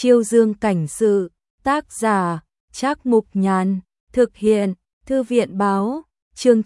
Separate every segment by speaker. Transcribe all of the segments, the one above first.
Speaker 1: Chiêu Dương cảnh sự, tác giả, Trác Mục Nhàn, thực hiện, Thư viện báo, chương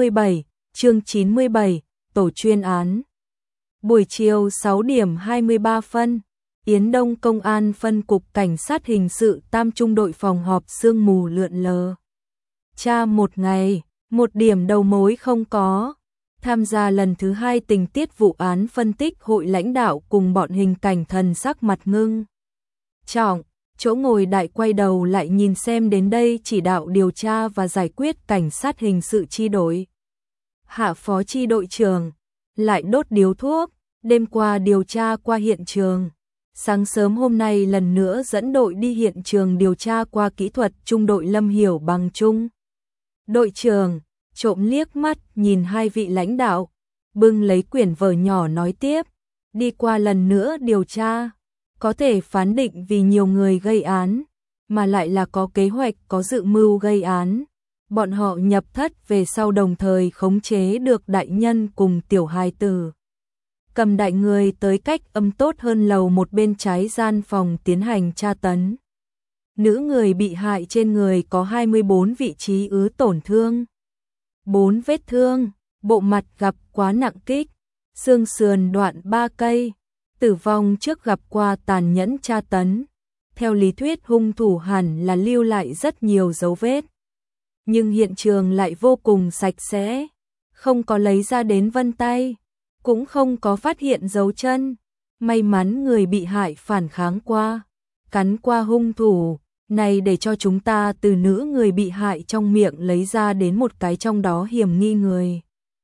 Speaker 1: 97, tổ chuyên án. Buổi chiều 6 điểm 23 phân, Yến Đông Công an phân cục cảnh sát hình sự Tam Trung đội phòng họp sương mù lượn lờ. Tra một ngày, một điểm đầu mối không có. Tham gia lần thứ 2 tình tiết vụ án phân tích hội lãnh đạo cùng bọn hình cảnh thần sắc mặt ngưng trọng, chỗ ngồi đại quay đầu lại nhìn xem đến đây chỉ đạo điều tra và giải quyết cảnh sát hình sự chi đội. Hạ phó chi đội trưởng lại đốt điếu thuốc, đêm qua điều tra qua hiện trường. Sáng sớm hôm nay lần nữa dẫn đội đi hiện trường điều tra qua kỹ thuật trung đội Lâm Hiểu Bằng Trung. Đội trưởng trộm liếc mắt nhìn hai vị lãnh đạo, bưng lấy quyển vở nhỏ nói tiếp, đi qua lần nữa điều tra, có thể phán định vì nhiều người gây án, mà lại là có kế hoạch có dự mưu gây án. Bọn họ nhập thất về sau đồng thời khống chế được đại nhân cùng tiểu hài tử. Cầm đại người tới cách âm tốt hơn lầu một bên trái gian phòng tiến hành tra tấn. Nữ người bị hại trên người có 24 vị trí ứ tổn thương. 4 vết thương, bộ mặt gặp quá nặng kích, xương sườn đoạn 3 cây, tử vong trước gặp qua tàn nhẫn tra tấn. Theo lý thuyết hung thủ hẳn là lưu lại rất nhiều dấu vết. Nhưng hiện trường lại vô cùng sạch sẽ, không có lấy ra đến vân tay, cũng không có phát hiện dấu chân. May mắn người bị hại phản kháng qua, cắn qua hung thủ. Này để cho chúng ta từ nữ người bị hại trong miệng lấy ra đến một cái trong đó hiểm nghi người.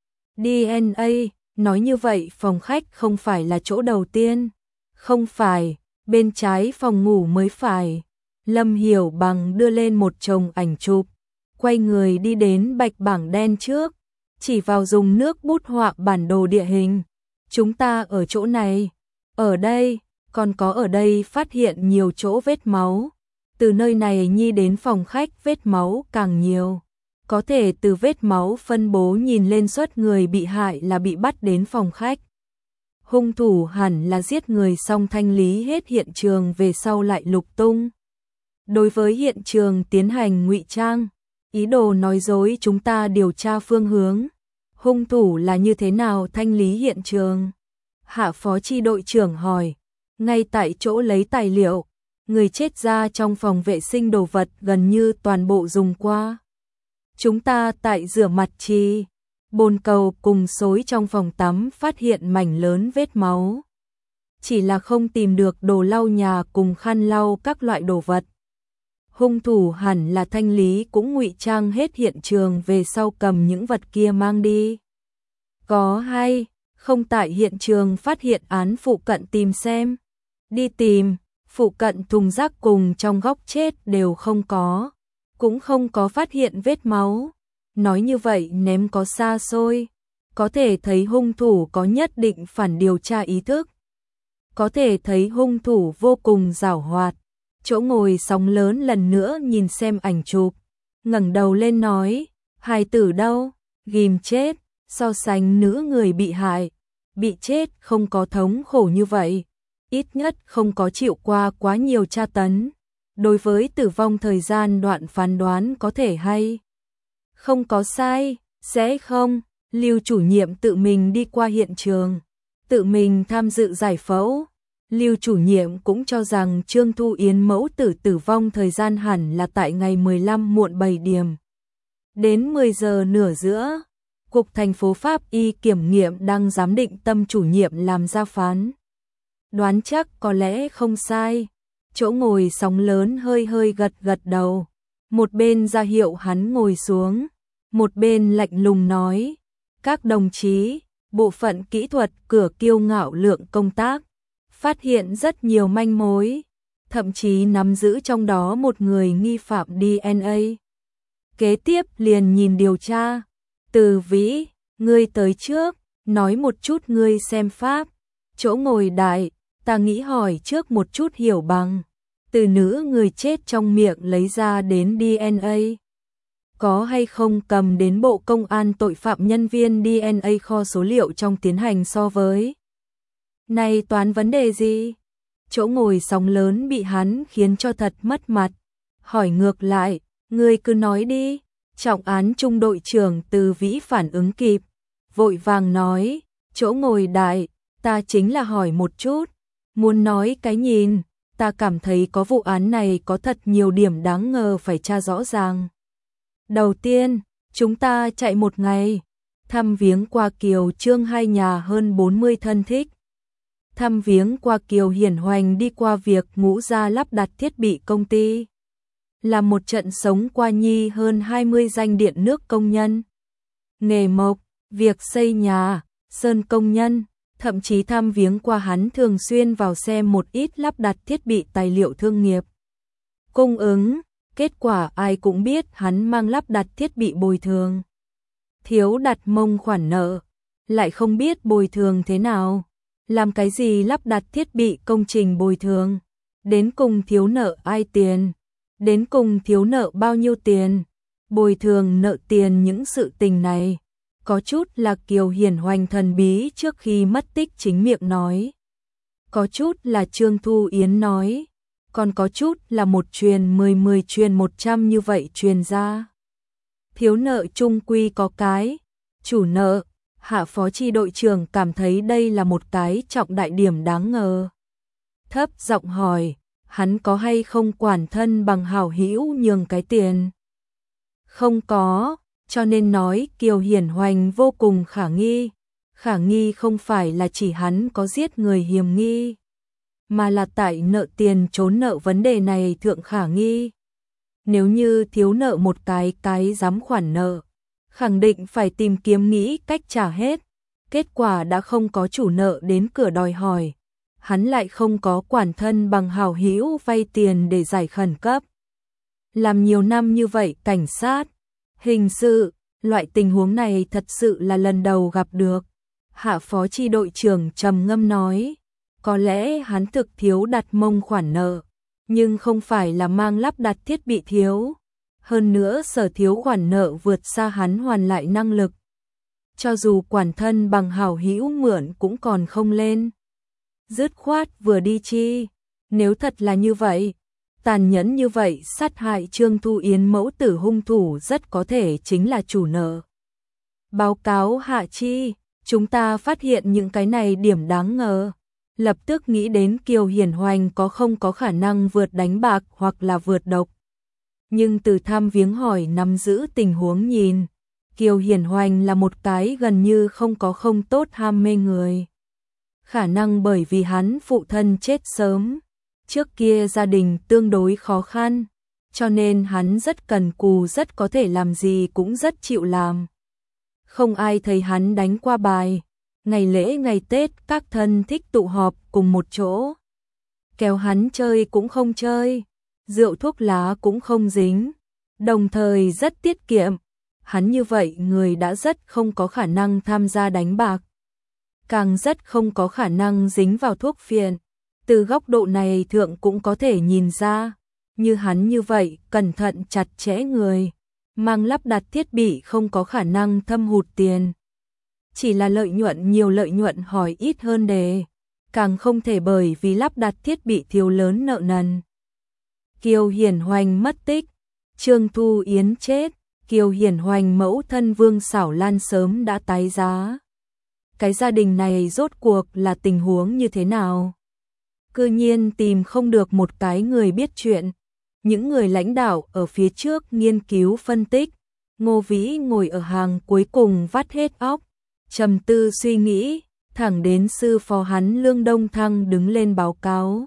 Speaker 1: DNA, nói như vậy phòng khách không phải là chỗ đầu tiên. Không phải, bên trái phòng ngủ mới phải. Lâm Hiểu Bằng đưa lên một chồng ảnh chụp, quay người đi đến bạch bảng đen trước, chỉ vào dùng nước bút họa bản đồ địa hình. Chúng ta ở chỗ này, ở đây, còn có ở đây phát hiện nhiều chỗ vết máu. Từ nơi này nhi đến phòng khách vết máu càng nhiều. Có thể từ vết máu phân bố nhìn lên suất người bị hại là bị bắt đến phòng khách. Hung thủ hẳn là giết người xong thanh lý hết hiện trường về sau lại lục tung. Đối với hiện trường tiến hành ngụy trang, ý đồ nói dối chúng ta điều tra phương hướng. Hung thủ là như thế nào thanh lý hiện trường? Hạ phó chi đội trưởng hỏi. Ngay tại chỗ lấy tài liệu. Người chết ra trong phòng vệ sinh đồ vật gần như toàn bộ dùng qua. Chúng ta tại rửa mặt trì, bồn cầu cùng xối trong phòng tắm phát hiện mảnh lớn vết máu. Chỉ là không tìm được đồ lau nhà cùng khăn lau các loại đồ vật. Hung thủ hẳn là thanh lý cũng ngụy trang hết hiện trường về sau cầm những vật kia mang đi. Có hay không tại hiện trường phát hiện án phụ cận tìm xem. Đi tìm. Phụ cận thùng rác cùng trong góc chết đều không có, cũng không có phát hiện vết máu. Nói như vậy ném có xa xôi, có thể thấy hung thủ có nhất định phản điều tra ý thức. Có thể thấy hung thủ vô cùng giảo hoạt. Chỗ ngồi sóng lớn lần nữa nhìn xem ảnh chụp, ngẩng đầu lên nói, hài tử đâu, ghim chết, so sánh nữ người bị hại, bị chết không có thống khổ như vậy. Ít nhất không có chịu qua quá nhiều tra tấn. Đối với tử vong thời gian đoạn phán đoán có thể hay không có sai, sẽ không. Lưu chủ nhiệm tự mình đi qua hiện trường, tự mình tham dự giải phẫu. Lưu chủ nhiệm cũng cho rằng Trương Thu Yến mẫu tử tử vong thời gian hẳn là tại ngày 15 muộn 7 điểm. Đến 10 giờ nửa giữa, Cục thành phố Pháp y kiểm nghiệm đang giám định tâm chủ nhiệm làm ra phán. Đoán chắc có lẽ không sai. Chỗ ngồi sóng lớn hơi hơi gật gật đầu. Một bên ra hiệu hắn ngồi xuống. Một bên lạnh lùng nói. Các đồng chí, bộ phận kỹ thuật cửa kiêu ngạo lượng công tác. Phát hiện rất nhiều manh mối. Thậm chí nắm giữ trong đó một người nghi phạm DNA. Kế tiếp liền nhìn điều tra. Từ Vĩ, ngươi tới trước. Nói một chút ngươi xem pháp. Chỗ ngồi đại. Ta nghĩ hỏi trước một chút Hiểu Bằng, từ nữ người chết trong miệng lấy ra đến DNA. Có hay không cầm đến Bộ Công an tội phạm nhân viên DNA kho số liệu trong tiến hành so với. Này toán vấn đề gì? chỗ ngồi sóng lớn bị hắn khiến cho thật mất mặt. Hỏi ngược lại, ngươi cứ nói đi. Trọng án trung đội trưởng Từ Vĩ phản ứng kịp, vội vàng nói, chỗ ngồi đại, ta chính là hỏi một chút, muốn nói cái nhìn, ta cảm thấy có vụ án này có thật nhiều điểm đáng ngờ phải tra rõ ràng. Đầu tiên, chúng ta chạy một ngày, thăm viếng qua Kiều Trương hai nhà hơn 40 thân thích. Thăm viếng qua Kiều Hiển Hoành đi qua việc Ngũ Gia lắp đặt thiết bị công ty. Làm một trận sống qua Nhi hơn 20 danh điện nước công nhân. Nghề mộc, việc xây nhà, sơn công nhân, thậm chí thăm viếng qua hắn thường xuyên vào xem một ít lắp đặt thiết bị tài liệu thương nghiệp. Cung ứng, kết quả ai cũng biết hắn mang lắp đặt thiết bị bồi thường. Thiếu đặt mông khoản nợ, lại không biết bồi thường thế nào. Làm cái gì lắp đặt thiết bị công trình bồi thường, đến cùng thiếu nợ ai tiền, đến cùng thiếu nợ bao nhiêu tiền, bồi thường nợ tiền những sự tình này. Có chút là Kiều Hiển Hoành thần bí trước khi mất tích chính miệng nói. Có chút là Trương Thu Yến nói, còn có chút là một truyền 10 truyền 100 như vậy truyền ra. Thiếu nợ chung quy có cái, chủ nợ. Hạ phó chi đội trưởng cảm thấy đây là một cái trọng đại điểm đáng ngờ. Thấp giọng hỏi, hắn có hay không quản thân bằng hảo hữu nhường cái tiền? Không có, cho nên nói Kiều Hiển Hoành vô cùng khả nghi. Khả nghi không phải là chỉ hắn có giết người hiểm nghi, mà là tại nợ tiền trốn nợ vấn đề này thượng khả nghi. Nếu như thiếu nợ một cái dám khoản nợ, khẳng định phải tìm kiếm nghĩ cách trả hết. Kết quả đã không có chủ nợ đến cửa đòi hỏi, hắn lại không có quản thân bằng hảo hữu vay tiền để giải khẩn cấp. Làm nhiều năm như vậy cảnh sát, hình sự, loại tình huống này thật sự là lần đầu gặp được. Hạ phó chi đội trưởng trầm ngâm nói, có lẽ hắn thực thiếu đặt mông khoản nợ, nhưng không phải là mang lắp đặt thiết bị thiếu. Hơn nữa sở thiếu khoản nợ vượt xa hắn hoàn lại năng lực. Cho dù quản thân bằng hảo hữu mượn cũng còn không lên. Dứt khoát vừa đi chi. Nếu thật là như vậy, tàn nhẫn như vậy sát hại Trương Thu Yến mẫu tử hung thủ rất có thể chính là chủ nợ. Báo cáo Hạ Chi, chúng ta phát hiện những cái này điểm đáng ngờ. Lập tức nghĩ đến Kiều Hiển Hoành không có khả năng vượt đánh bạc hoặc là vượt độc. Nhưng từ thăm viếng hỏi nắm giữ tình huống nhìn, Kiều Hiển Hoành là một cái gần như không tốt ham mê người. Khả năng bởi vì hắn phụ thân chết sớm, trước kia gia đình tương đối khó khăn, cho nên hắn rất cần cù, rất có thể làm gì cũng rất chịu làm. Không ai thấy hắn đánh qua bài, ngày lễ ngày Tết các thân thích tụ họp cùng một chỗ. Kéo hắn chơi cũng không chơi. Rượu thuốc lá cũng không dính, đồng thời rất tiết kiệm. Hắn như vậy người đã rất không có khả năng tham gia đánh bạc, càng rất không có khả năng dính vào thuốc phiện. Từ góc độ này thượng cũng có thể nhìn ra, như hắn như vậy cẩn thận chặt chẽ người, mang lắp đặt thiết bị không có khả năng thâm hụt tiền. Chỉ là lợi nhuận nhiều lợi nhuận hỏi ít hơn đề, càng không thể bởi vì lắp đặt thiết bị thiếu lớn nợ nần. Kiều Hiển Hoành mất tích, Trương Thu Yến chết, Kiều Hiển Hoành mẫu thân Vương Xảo Lan sớm đã tái giá. Cái gia đình này rốt cuộc là tình huống như thế nào? Cư nhiên tìm không được một cái người biết chuyện. Những người lãnh đạo ở phía trước nghiên cứu phân tích, Ngô Vĩ ngồi ở hàng cuối cùng vắt hết óc, trầm tư suy nghĩ, thẳng đến sư phó hắn Lương Đông Thăng đứng lên báo cáo.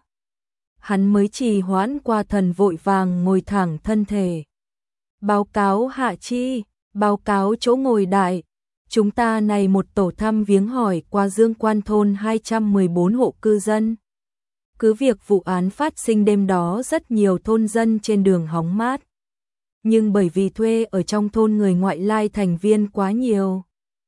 Speaker 1: Hắn mới trì hoãn qua thần vội vàng ngồi thẳng thân thể. Báo cáo Hạ Chi, báo cáo chỗ ngồi đại. Chúng ta này một tổ thăm viếng hỏi qua Dương Quan thôn 214 hộ cư dân. Cứ việc vụ án phát sinh đêm đó rất nhiều thôn dân trên đường hóng mát. Nhưng bởi vì thuê ở trong thôn người ngoại lai thành viên quá nhiều,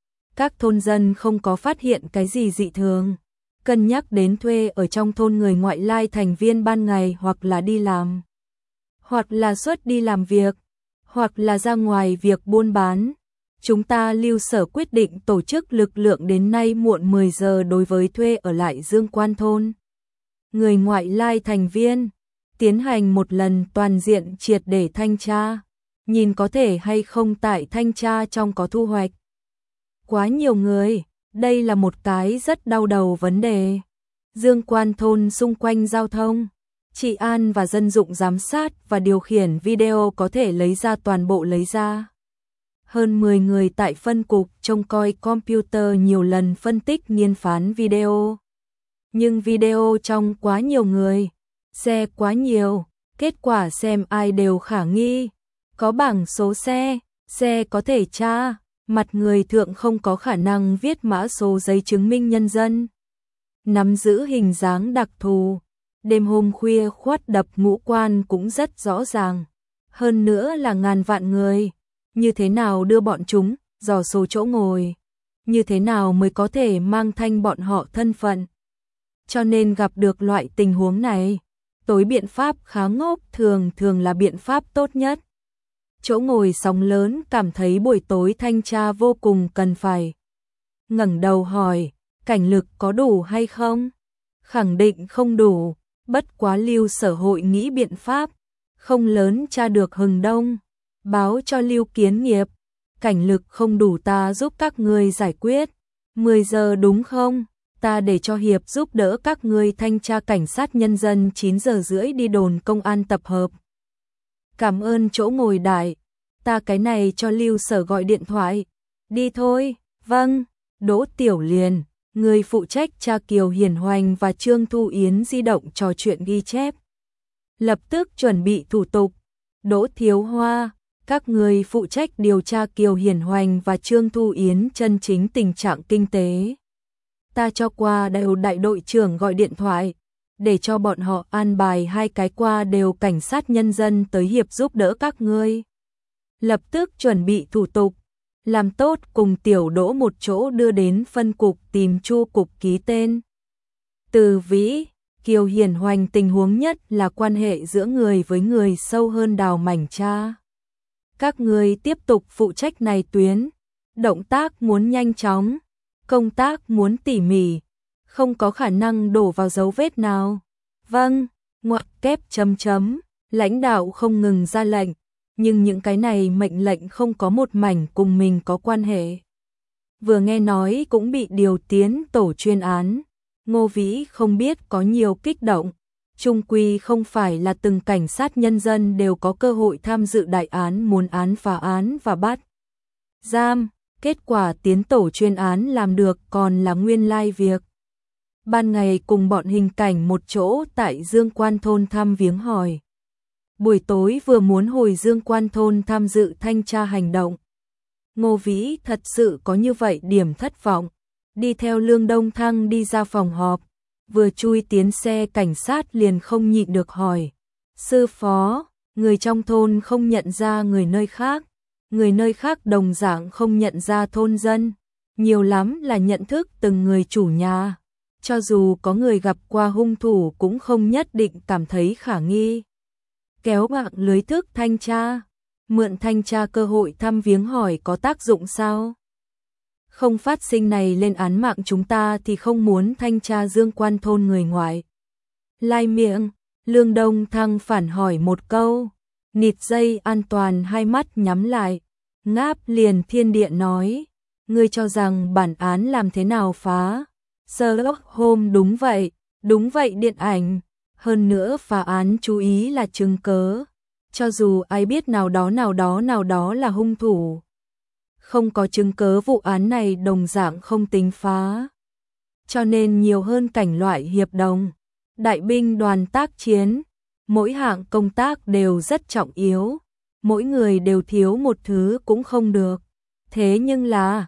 Speaker 1: các thôn dân không có phát hiện cái gì dị thường. Cân nhắc đến thuê ở trong thôn người ngoại lai thành viên ban ngày hoặc là đi làm, hoặc là xuất đi làm việc, hoặc là ra ngoài việc buôn bán. Chúng ta lưu sở quyết định tổ chức lực lượng đến nay muộn 10 giờ đối với thuê ở lại Dương Quan thôn. người ngoại lai thành viên, tiến hành một lần toàn diện triệt để thanh tra, nhìn có thể hay không tại thanh tra trong có thu hoạch. Quá nhiều người, đây là một cái rất đau đầu vấn đề. Dương Quan thôn xung quanh giao thông, trị an và dân dụng giám sát và điều khiển video có thể lấy ra toàn bộ lấy ra. Hơn 10 người tại phân cục trông coi computer nhiều lần phân tích nghiên phán video. Nhưng video trong quá nhiều người, xe quá nhiều, kết quả xem ai đều khả nghi. Có bảng số xe có thể tra, mặt người thượng không có khả năng viết mã số giấy chứng minh nhân dân. Nắm giữ hình dáng đặc thù, đêm hôm khuya khoát đập ngũ quan cũng rất rõ ràng. Hơn nữa là ngàn vạn người, như thế nào đưa bọn chúng, dò số chỗ ngồi, như thế nào mới có thể mang thanh bọn họ thân phận. Cho nên gặp được loại tình huống này, tối biện pháp khá ngốc thường là biện pháp tốt nhất. Chỗ ngồi sóng lớn cảm thấy buổi tối thanh tra vô cùng cần phải. Ngẩng đầu hỏi, cảnh lực có đủ hay không? Khẳng định không đủ, bất quá Lưu Sở hội nghĩ biện pháp, không lớn tra được hừng đông, báo cho Lưu Kiến Nghiệp, cảnh lực không đủ ta giúp các ngươi giải quyết, 10 giờ đúng không? Ta để cho Hiệp giúp đỡ các ngươi thanh tra cảnh sát nhân dân 9 giờ rưỡi đi đồn công an tập hợp. Cảm ơn chỗ ngồi đại, ta cái này cho Lưu Sở gọi điện thoại. Đi thôi, vâng, Đỗ Tiểu Liền, người phụ trách tra Kiều Hiển Hoành và Trương Thu Yến di động trò chuyện ghi chép. Lập tức chuẩn bị thủ tục. Đỗ Thiếu Hoa, các người phụ trách điều tra Kiều Hiển Hoành và Trương Thu Yến chân chính tình trạng kinh tế. Ta cho qua đều đại đội trưởng gọi điện thoại, để cho bọn họ an bài 2 cái qua đều cảnh sát nhân dân tới hiệp giúp đỡ các ngươi. Lập tức chuẩn bị thủ tục, làm tốt cùng Tiểu Đỗ một chỗ đưa đến phân cục tìm Chu cục ký tên. Từ Vĩ, Kiều Hiển Hoành tình huống nhất là quan hệ giữa người với người sâu hơn đào mảnh tra. Các ngươi tiếp tục phụ trách này tuyến, động tác muốn nhanh chóng, công tác muốn tỉ mỉ, không có khả năng đổ vào dấu vết nào. Vâng, ngoặc kép chấm chấm, lãnh đạo không ngừng ra lệnh, nhưng những cái này mệnh lệnh không có một mảnh cùng mình có quan hệ. Vừa nghe nói cũng bị điều tiến tổ chuyên án, Ngô Vĩ không biết có nhiều kích động, chung quy không phải là từng cảnh sát nhân dân đều có cơ hội tham dự đại án muốn án phá án và bắt giam, kết quả tiến tổ chuyên án làm được còn là nguyên lai việc. Ban ngày cùng bọn hình cảnh một chỗ tại Dương Quan thôn thăm viếng hỏi. Buổi tối vừa muốn hồi Dương Quan thôn tham dự thanh tra hành động. Ngô Vĩ thật sự có như vậy điểm thất vọng, đi theo Lương Đông Thăng đi ra phòng họp, vừa chui tiến xe cảnh sát liền không nhịn được hỏi. Sư phó, người trong thôn không nhận ra người nơi khác đồng dạng không nhận ra thôn dân, nhiều lắm là nhận thức từng người chủ nhà, cho dù có người gặp qua hung thủ cũng không nhất định cảm thấy khả nghi. Kéo mạng lưới thức thanh tra, mượn thanh tra cơ hội thăm viếng hỏi có tác dụng sao? Không phát sinh này lên án mạng chúng ta thì không muốn thanh tra Dương Quan thôn người ngoài. Lai miệng, Lương Đông Thăng phản hỏi một câu, nịt dây an toàn hai mắt nhắm lại, ngáp liền thiên địa nói, ngươi cho rằng bản án làm thế nào phá? Sherlock Holmes đúng vậy điện ảnh, hơn nữa phá án chú ý là chứng cớ, cho dù ai biết nào đó là hung thủ. Không có chứng cớ vụ án này đồng dạng không tính phá. Cho nên nhiều hơn cảnh loại hiệp đồng, đại binh đoàn tác chiến, mỗi hạng công tác đều rất trọng yếu, mỗi người đều thiếu một thứ cũng không được. Thế nhưng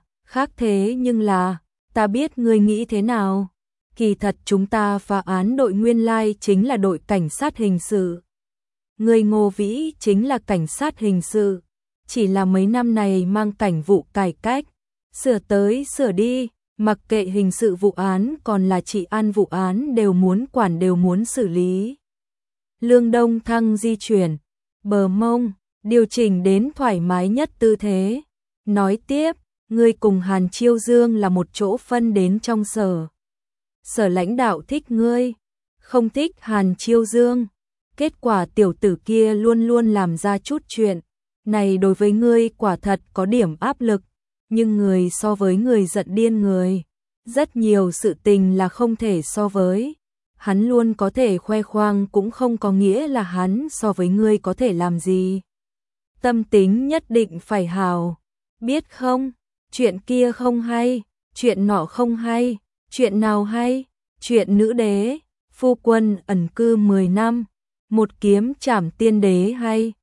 Speaker 1: là, ta biết ngươi nghĩ thế nào. Kỳ thật chúng ta phá án đội nguyên lai chính là đội cảnh sát hình sự. Người Ngô Vĩ chính là cảnh sát hình sự. Chỉ là mấy năm này mang cảnh vụ cải cách, sửa tới sửa đi, mặc kệ hình sự vụ án còn là trị an vụ án đều muốn quản đều muốn xử lý. Lương Đông Thăng di chuyển, bờ mông, điều chỉnh đến thoải mái nhất tư thế. Nói tiếp, ngươi cùng Hàn Chiêu Dương là một chỗ phân đến trong sở. Sở lãnh đạo thích ngươi, không thích Hàn Chiêu Dương. Kết quả tiểu tử kia luôn luôn làm ra chút chuyện. Này đối với ngươi quả thật có điểm áp lực, nhưng người so với người giận điên người. Rất nhiều sự tình là không thể so với. Hắn luôn có thể khoe khoang cũng không có nghĩa là hắn so với ngươi có thể làm gì. Tâm tính nhất định phải hào. Biết không, chuyện kia không hay, chuyện nọ không hay, chuyện nào hay, chuyện nữ đế, phu quân ẩn cư 10 năm, một kiếm trảm tiên đế hay.